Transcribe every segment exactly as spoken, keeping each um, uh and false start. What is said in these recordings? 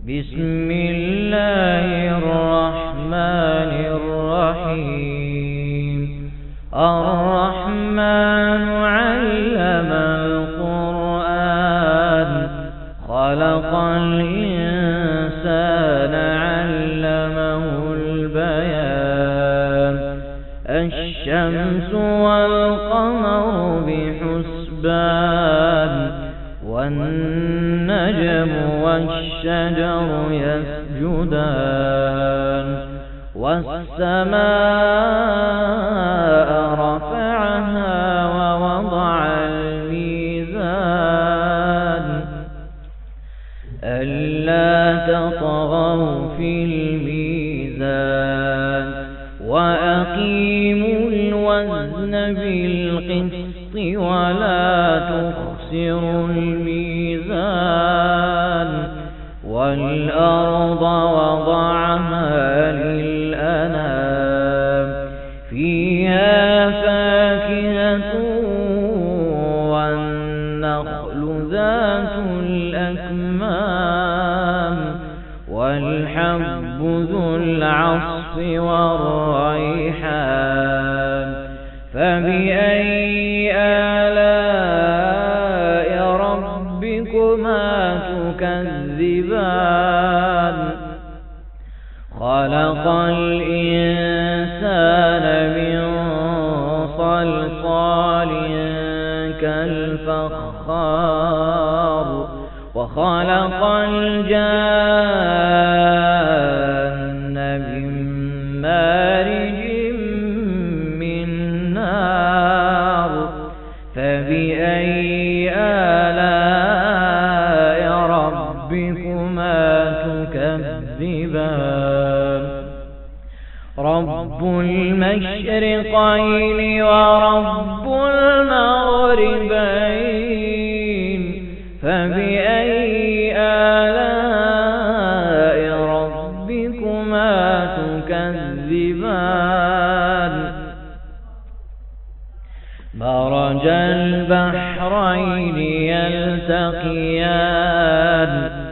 بسم الله الرحمن الرحيم. الرحمن علم القرآن خلق الإنسان علمه البيان. الشمس والقمر بحسبان والنجم والشجر يسجدان. والسماء رفعها ووضع الميزان ألا تطغوا في الميزان وأقيموا الوزن بالقسط ولا تخسروا الميزان. والأرض وضعها للأنام فيها فاكهة والنخل ذات الأكمام والحب ذو العصف والريحان. فبأي آلاء ربكما تكذبان. خلق الإنسان من صلصال كالفخار وخلق الجان من مارج من نار. فبأي آلاء ربكما تكذبان. رب المشرقين ورب المغربين. فبأي آلاء ربكما تكذبان. مرج البحرين يلتقيان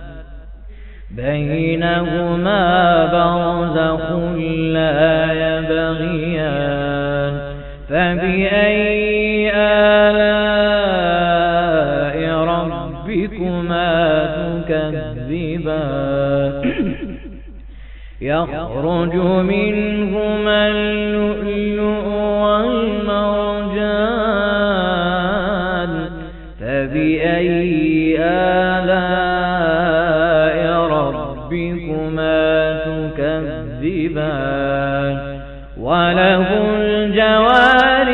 بينهما برزخ لا يبغيان. فبأي آلاء ربكما تكذبان. يخرج منهما اللؤلؤ والمرجان. فبأي آلاء ربكما تكذبان. وله الجوار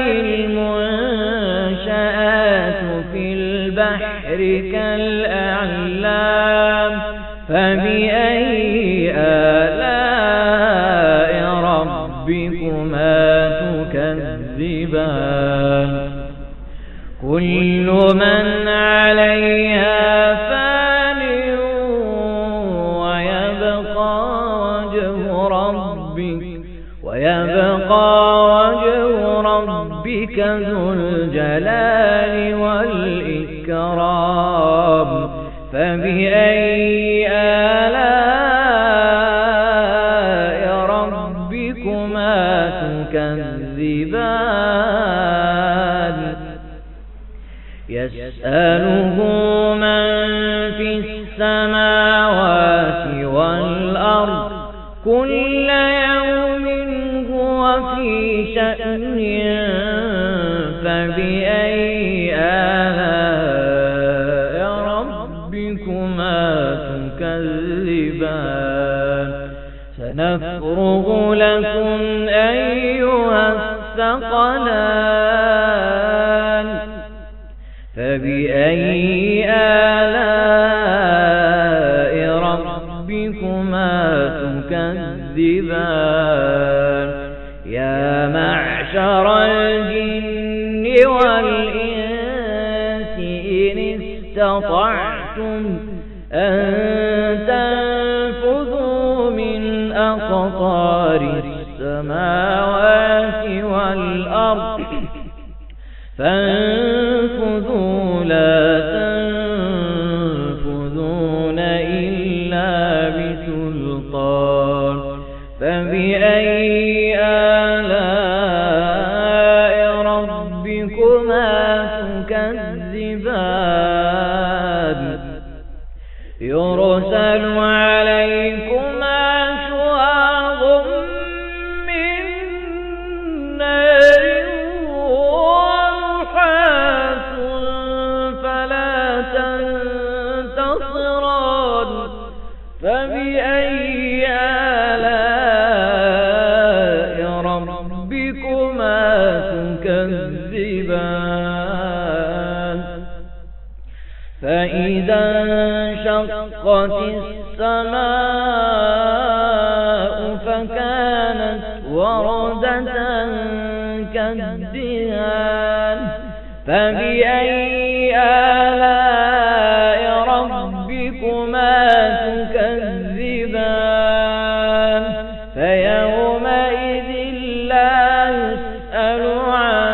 المنشآت في البحر كالأعلام. فبأي آلاء ربكما تكذبان. كل من عليها فان ويبقى وجه ربك ويبقى وجه ربك ذو الجلال والإكرام. فبأي آلاء ربكما تكذبان. يسأله من في السماوات والأرض كل يوم هو في شأن. فبأي آلاء ربكما تكذبان. سنفرغ لكم أيها الثقلان. فبأي آلاء ربكما تكذبان. يا معشر الجن والإنس إن استطعتم أن تنفذوا من أقطار السماوات والأرض فانفذوا لا تنفذون إلا فبأي آلاء ربكما تكذبان يرسل عليكما شواظ من نار ونحاس فلا تنتصران فبأي آلاء ربكما تكذبان فإذا انشقت السماء فكانت وردة كالدهان فبأي آلاء ربكما تكذبان فيومئذ لا يسأل عن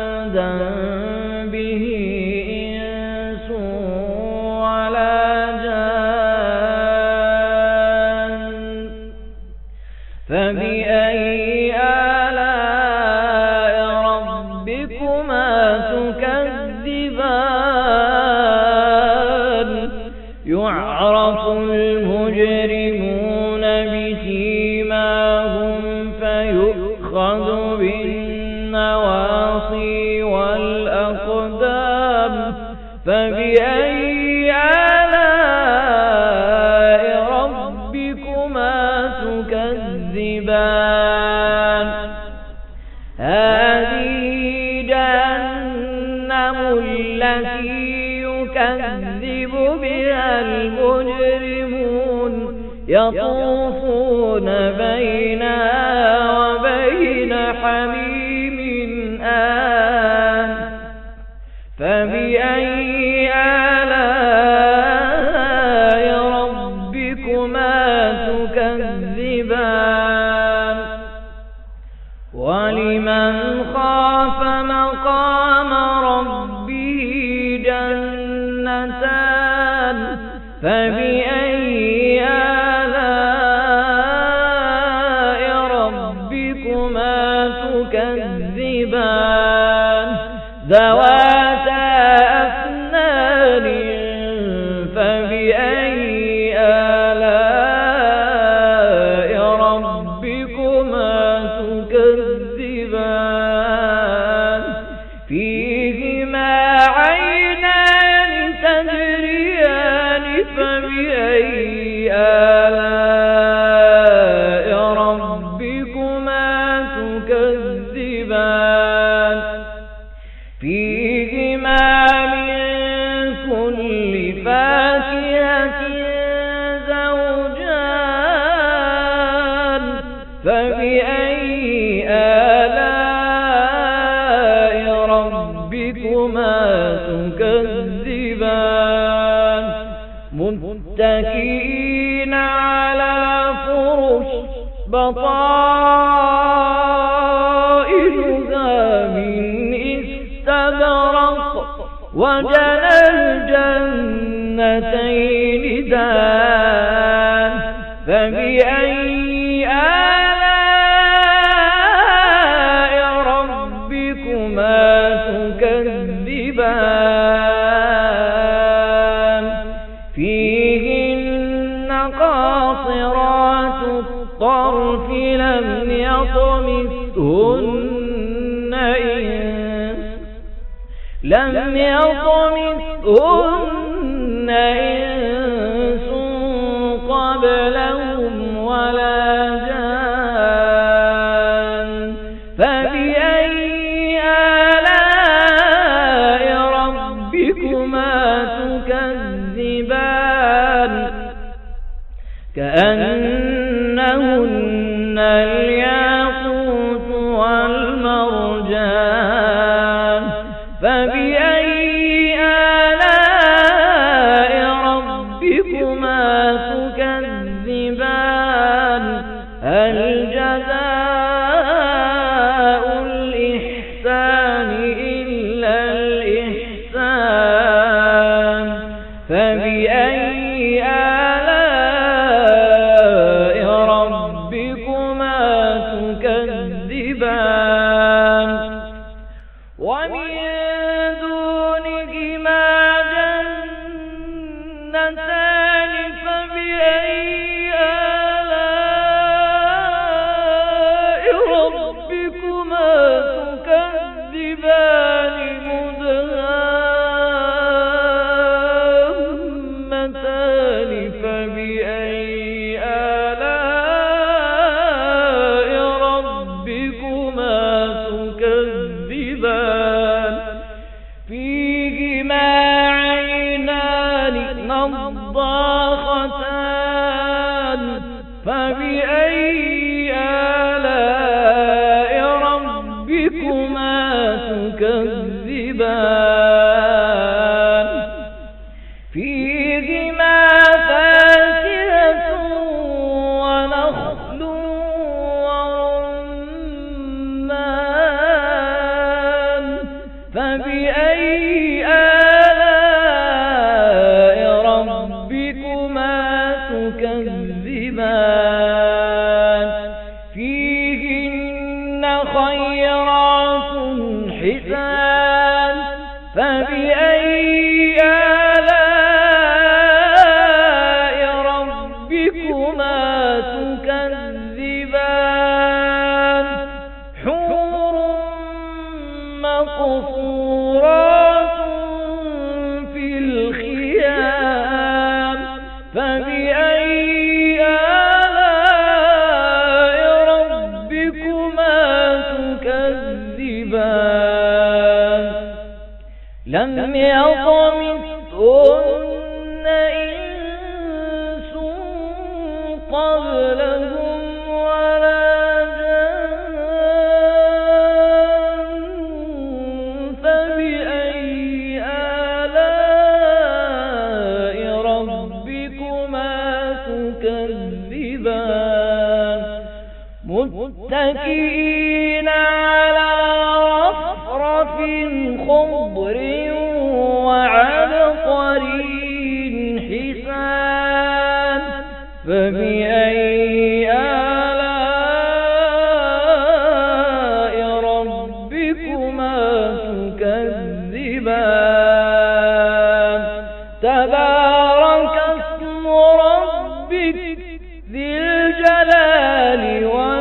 ذنبه إنس ولا جان فبأي آلاء ربكما تكذبان يعرف المجرمون بسيماهم فيؤخذ بالنواصي والأقدام فبأي آلاء ربكما تكذبان هذه جهنم التي يكذب بها المجرمون يطوفون بينها وبين حميم آن فبأي آلاء ربكما تكذبان ولمن خاف مقام ربه جنتان فبأي آلاء ربكما تكذبان ذواتا أفنان فبأي آلاء ربكما تكذبان فيهما عينان تجريان فبأي آلاء ربكما تكذبان فيهما من كل فاكهة زوجان فبأي آلاء ربكما تكذبان متكئين على فرش بطائنها من استبرق وجنى الجنتين دان فبأي آلاء ربكما تكذبان فيهن قاصرات الطرف لم يطمثهن إنس لم يطمثهن إنس قبلهم ولا جان فبأي آلاء ربكما تكذبان كأنهن الياقوت والمرجان فبأي آلاء ربكما تكذبان هل جزاء الإحسان إلا الإحسان فبأي آلاء ربكما نطاختان فبأي آلاء ربكما تكذبان فيهما فاكهة ونخل ورمان فبأي آلاء ربكما تكذبان فيهن خيرات حسان فبأي آلاء ربكما تكذبان حور مقصورات في الخيام فبأي آلاء ربكما تكذبان لم يطمثهن إنس قبلهم ولا جان فبأي آلاء ربكما تكذبان متكئين على رفرف خضر وعبقري حسان فبأي آلاء ربكما تكذبان تبارك اسم ربك ذي الجلال